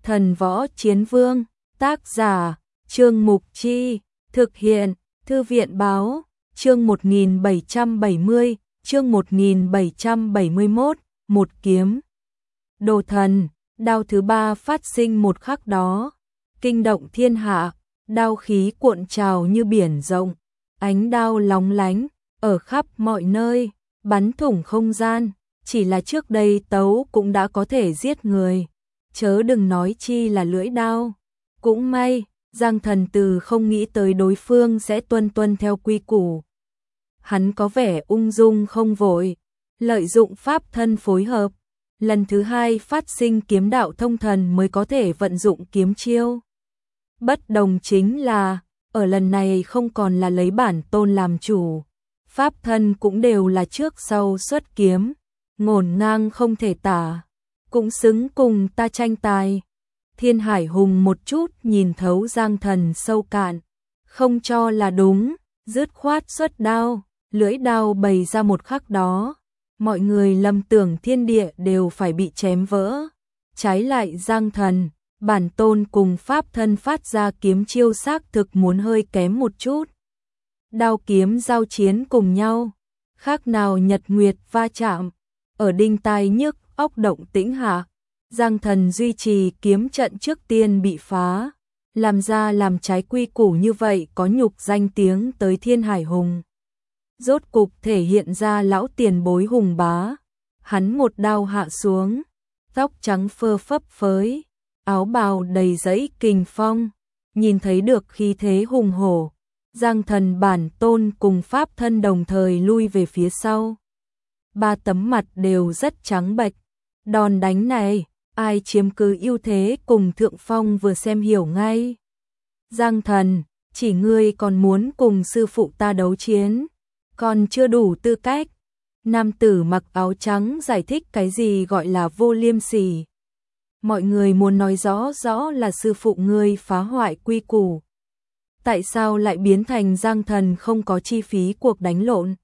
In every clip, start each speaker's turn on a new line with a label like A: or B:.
A: Thần Võ Chiến Vương, tác giả, Trương Mục Chi, thực hiện, Thư viện Báo, chương 1770, chương 1771, một kiếm. Đồ thần, đao thứ ba phát sinh một khắc đó, kinh động thiên hạ, đao khí cuộn trào như biển rộng, ánh đao lóng lánh, ở khắp mọi nơi, bắn thủng không gian, chỉ là trước đây tấu cũng đã có thể giết người, chớ đừng nói chi là lưỡi đao. Cũng may, Giang Thần Từ không nghĩ tới đối phương sẽ tuân theo quy củ. Hắn có vẻ ung dung không vội, lợi dụng pháp thân phối hợp, lần thứ hai phát sinh kiếm đạo thông thần mới có thể vận dụng kiếm chiêu. Bất đồng chính là, ở lần này không còn là lấy bản tôn làm chủ, pháp thân cũng đều là trước sau xuất kiếm, ngổn ngang không thể tả, cũng xứng cùng ta tranh tài. Thiên Hải Hùng một chút nhìn thấu Giang Thần sâu cạn, không cho là đúng, dứt khoát xuất đao, lưỡi đao bày ra một khắc đó, mọi người lầm tưởng thiên địa đều phải bị chém vỡ. Trái lại Giang Thần, bản tôn cùng pháp thân phát ra kiếm chiêu xác thực muốn hơi kém một chút. Đao kiếm giao chiến cùng nhau, khác nào nhật nguyệt va chạm, ở đinh tai nhức óc động tĩnh hạ. Giang Thần duy trì kiếm trận trước tiên bị phá, làm ra làm trái quy củ như vậy có nhục danh tiếng tới Thiên Hải Hùng. Rốt cục thể hiện ra lão tiền bối hùng bá, hắn một đao hạ xuống, tóc trắng phơ phấp phới, áo bào đầy dẫy kình phong, nhìn thấy được khí thế hùng hổ. Giang Thần bản tôn cùng pháp thân đồng thời lui về phía sau. Ba tấm mặt đều rất trắng bệch, đòn đánh này ai chiếm cứ ưu thế cùng thượng phong vừa xem hiểu ngay. Giang Thần, chỉ ngươi còn muốn cùng sư phụ ta đấu chiến, còn chưa đủ tư cách. Nam tử mặc áo trắng giải thích cái gì gọi là vô liêm sỉ. Mọi người muốn nói rõ là sư phụ ngươi phá hoại quy củ. Tại sao lại biến thành Giang Thần không có chi phí cuộc đánh lộn?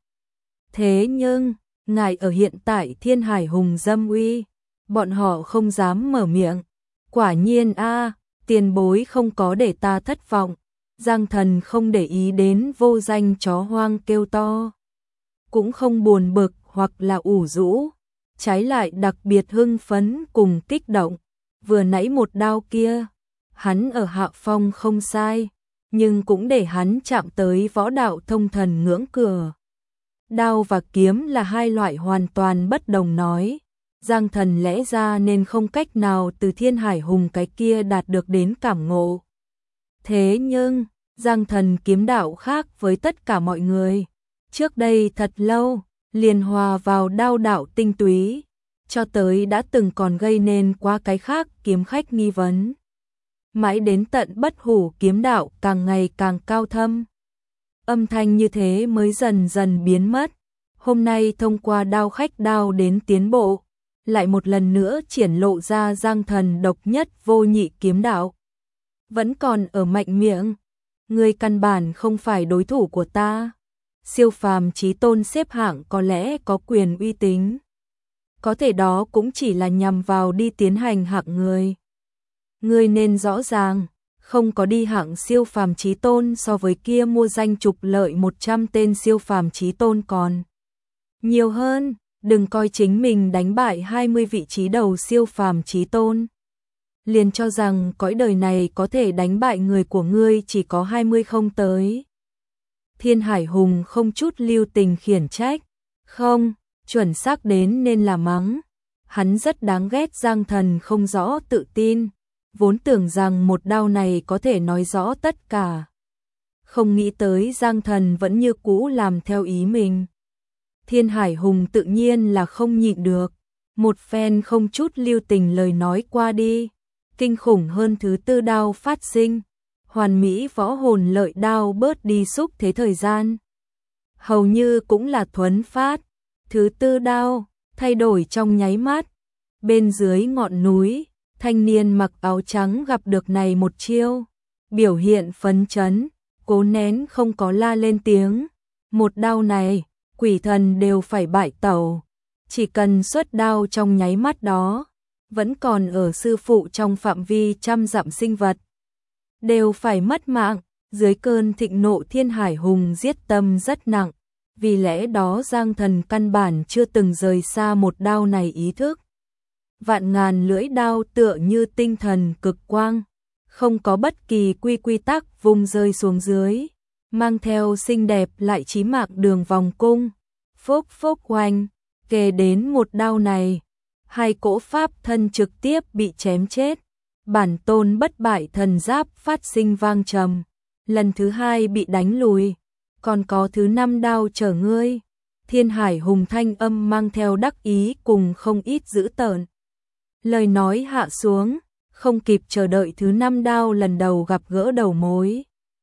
A: Thế nhưng, ngài ở hiện tại Thiên Hải Hùng dâm uy, bọn họ không dám mở miệng. Quả nhiên tiền bối không có để ta thất vọng. Giang Thần không để ý đến vô danh chó hoang kêu to, cũng không buồn bực hoặc là ủ rũ, trái lại đặc biệt hưng phấn cùng kích động. Vừa nãy một đao kia, hắn ở hạ phong không sai, nhưng cũng để hắn chạm tới võ đạo thông thần ngưỡng cửa. Đao và kiếm là hai loại hoàn toàn bất đồng nói. Giang Thần lẽ ra nên không cách nào từ Thiên Hải Hùng cái kia đạt được đến cảm ngộ. Thế nhưng, Giang Thần kiếm đạo khác với tất cả mọi người. Trước đây thật lâu, liền hòa vào đao đạo tinh túy, cho tới đã từng còn gây nên quá cái khác kiếm khách nghi vấn. Mãi đến tận bất hủ kiếm đạo càng ngày càng cao thâm, âm thanh như thế mới dần dần biến mất. Hôm nay thông qua đao khách đao đến tiến bộ, lại một lần nữa triển lộ ra Giang Thần độc nhất vô nhị kiếm đạo. Vẫn còn ở mạnh miệng, ngươi căn bản không phải đối thủ của ta. Siêu phàm chí tôn xếp hạng có lẽ có quyền uy tín, có thể đó cũng chỉ là nhằm vào đi tiến hành hạng người. Ngươi nên rõ ràng, không có đi hạng siêu phàm chí tôn so với kia mua danh trục lợi 100 tên siêu phàm chí tôn còn nhiều hơn. Đừng coi chính mình đánh bại 20 vị trí đầu siêu phàm chí tôn, liền cho rằng cõi đời này có thể đánh bại người của ngươi chỉ có 20 không tới. Thiên Hải Hùng không chút lưu tình khiển trách, không, chuẩn xác đến nên là mắng. Hắn rất đáng ghét Giang Thần không rõ tự tin, vốn tưởng rằng một đao này có thể nói rõ tất cả. Không nghĩ tới Giang Thần vẫn như cũ làm theo ý mình. Thiên Hải Hùng tự nhiên là không nhịn được, một phen không chút lưu tình lời nói qua đi, kinh khủng hơn thứ tư đao phát sinh, hoàn mỹ võ hồn lợi đao bớt đi xúc thế thời gian. Hầu như cũng là thuấn phát, thứ tư đao, thay đổi trong nháy mắt. Bên dưới ngọn núi, thanh niên mặc áo trắng gặp được này một chiêu, biểu hiện phấn chấn, cố nén không có la lên tiếng. Một đao này, quỷ thần đều phải bại tẩu, chỉ cần xuất đao trong nháy mắt đó, vẫn còn ở sư phụ trong phạm vi trăm dặm sinh vật, đều phải mất mạng. Dưới cơn thịnh nộ Thiên Hải Hùng giết tâm rất nặng, vì lẽ đó Giang Thần căn bản chưa từng rời xa một đao này ý thức. Vạn ngàn lưỡi đao tựa như tinh thần cực quang, không có bất kỳ quy tắc vùng rơi xuống dưới, mang theo xinh đẹp lại chí mạng đường vòng cung. Phốc phốc oanh, kề đến một đao này, hai cỗ pháp thân trực tiếp bị chém chết. Bản tôn bất bại thần giáp phát sinh vang trầm, lần thứ hai bị đánh lùi, còn có thứ 5 đao chở ngươi. Thiên Hải Hùng thanh âm mang theo đắc ý cùng không ít dữ tợn. Lời nói hạ xuống, không kịp chờ đợi thứ 5 đao lần đầu gặp gỡ đầu mối.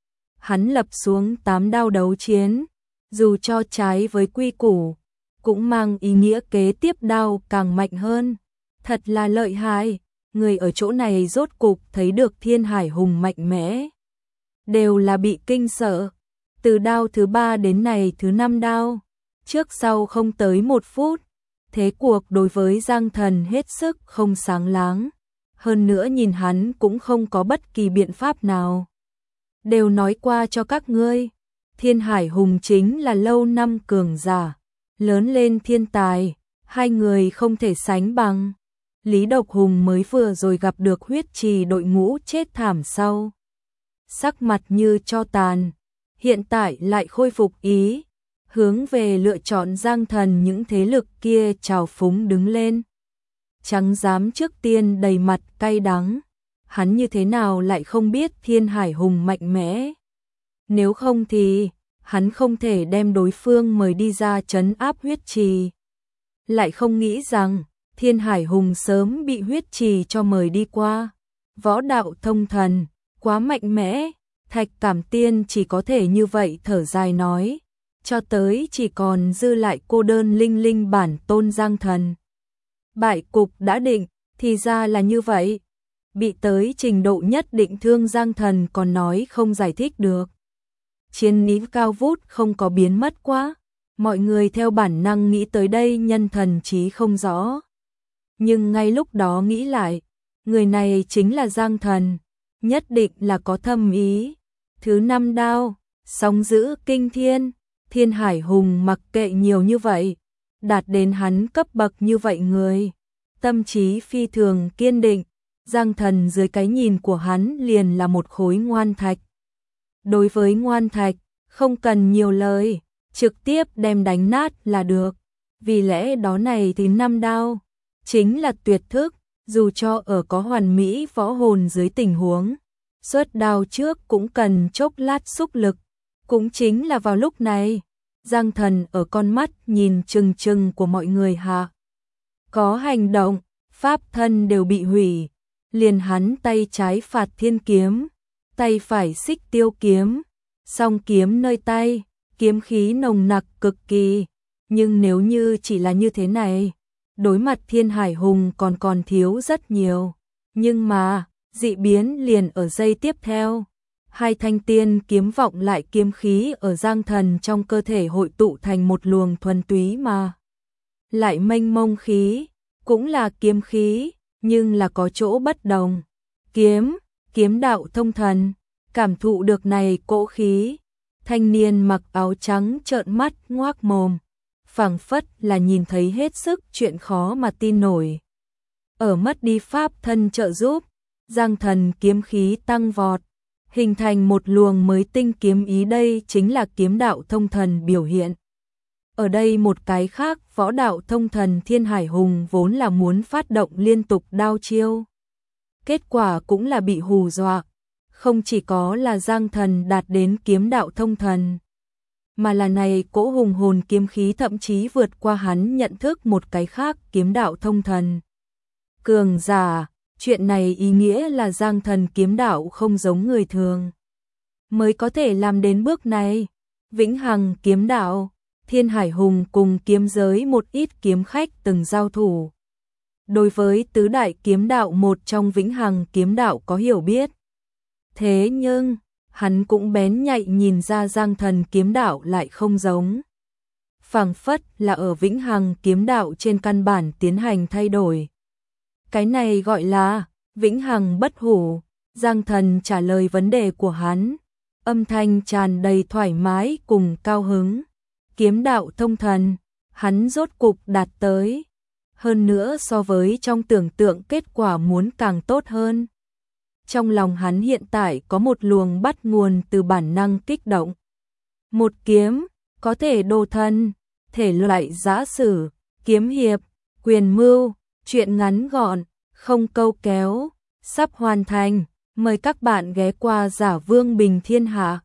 A: Hắn lập xuống 8 đao đấu chiến, dù cho trái với quy củ, cũng mang ý nghĩa kế tiếp đao càng mạnh hơn. Thật là lợi hại, người ở chỗ này rốt cục thấy được Thiên Hải Hùng mạnh mẽ. Đều là bị kinh sợ, từ đao thứ 3 đến này thứ 5 đao, trước sau không tới 1 phút. Thế cuộc đối với Giang Thần hết sức không sáng láng, hơn nữa nhìn hắn cũng không có bất kỳ biện pháp nào. Đều nói qua cho các ngươi, Thiên Hải Hùng chính là lâu năm cường giả, lớn lên thiên tài, hai người không thể sánh bằng. Lý Độc Hùng mới vừa rồi gặp được huyết trì đội ngũ chết thảm sau, sắc mặt như tro tàn, hiện tại lại khôi phục ý, hướng về lựa chọn Giang Thần những thế lực kia trào phúng đứng lên. Trắng dám trước tiên đầy mặt cay đắng, hắn như thế nào lại không biết Thiên Hải Hùng mạnh mẽ. Nếu không thì, hắn không thể đem đối phương mời đi ra trấn áp huyết trì. Lại không nghĩ rằng, Thiên Hải Hùng sớm bị huyết trì cho mời đi qua. Võ đạo thông thần, quá mạnh mẽ, Thạch Cảm Tiên chỉ có thể như vậy thở dài nói. Cho tới chỉ còn dư lại cô đơn linh linh bản tôn Giang Thần. Bại cục đã định, thì ra là như vậy. Bị tới trình độ nhất định thương Giang Thần còn nói không giải thích được. Chiến ý cao vút không có biến mất quá. Mọi người theo bản năng nghĩ tới đây nhân thần trí không rõ. Nhưng ngay lúc đó nghĩ lại, người này chính là Giang Thần, nhất định là có thâm ý. Thứ 5 đao, sóng dữ kinh thiên. Thiên Hải Hùng mặc kệ nhiều như vậy, đạt đến hắn cấp bậc như vậy người, tâm trí phi thường kiên định. Giang Thần dưới cái nhìn của hắn liền là một khối ngoan thạch. Đối với ngoan thạch, không cần nhiều lời, trực tiếp đem đánh nát là được. Vì lẽ đó này thì 5 đao, chính là tuyệt thức, dù cho ở có hoàn mỹ võ hồn dưới tình huống. Xuất đao trước cũng cần chốc lát xúc lực. Cũng chính là vào lúc này, Giang Thần ở con mắt nhìn chừng chừng của mọi người hạ. Có hành động, pháp thân đều bị hủy, liền hắn tay trái phạt thiên kiếm, tay phải xích tiêu kiếm, song kiếm nơi tay, kiếm khí nồng nặc cực kỳ. Nhưng nếu như chỉ là như thế này, đối mặt Thiên Hải Hùng còn thiếu rất nhiều. Nhưng mà, dị biến liền ở giây tiếp theo. Hai thanh tiên kiếm vọng lại kiếm khí ở Giang Thần trong cơ thể hội tụ thành một luồng thuần túy mà. Lại mênh mông khí, cũng là kiếm khí, nhưng là có chỗ bất đồng. Kiếm đạo thông thần, cảm thụ được này cỗ khí. Thanh niên mặc áo trắng trợn mắt ngoác mồm, phảng phất là nhìn thấy hết sức chuyện khó mà tin nổi. Ở mất đi pháp thân trợ giúp, Giang Thần kiếm khí tăng vọt, hình thành một luồng mới tinh kiếm ý, đây chính là kiếm đạo thông thần biểu hiện. Ở đây một cái khác, võ đạo thông thần Thiên Hải Hùng vốn là muốn phát động liên tục đao chiêu. Kết quả cũng là bị hù dọa, không chỉ có là Giang Thần đạt đến kiếm đạo thông thần, mà là này cỗ hùng hồn kiếm khí thậm chí vượt qua hắn nhận thức một cái khác kiếm đạo thông thần. Cường giả, chuyện này ý nghĩa là Giang Thần kiếm đạo không giống người thường, mới có thể làm đến bước này. Vĩnh Hằng kiếm đạo, Thiên Hải Hùng cùng kiếm giới một ít kiếm khách từng giao thủ. Đối với tứ đại kiếm đạo một trong Vĩnh Hằng kiếm đạo có hiểu biết. Thế nhưng, hắn cũng bén nhạy nhìn ra Giang Thần kiếm đạo lại không giống. Phảng phất là ở Vĩnh Hằng kiếm đạo trên căn bản tiến hành thay đổi. Cái này gọi là vĩnh hằng bất hủ. Giang Thần trả lời vấn đề của hắn, âm thanh tràn đầy thoải mái cùng cao hứng. Kiếm đạo thông thần, hắn rốt cục đạt tới. Hơn nữa so với trong tưởng tượng kết quả muốn càng tốt hơn. Trong lòng hắn hiện tại có một luồng bắt nguồn từ bản năng kích động. Một kiếm, có thể đồ thân, thể loại giã sử, kiếm hiệp, quyền mưu, chuyện ngắn gọn, không câu kéo, sắp hoàn thành. Mời các bạn ghé qua Giả Vương Bình Thiên Hạ.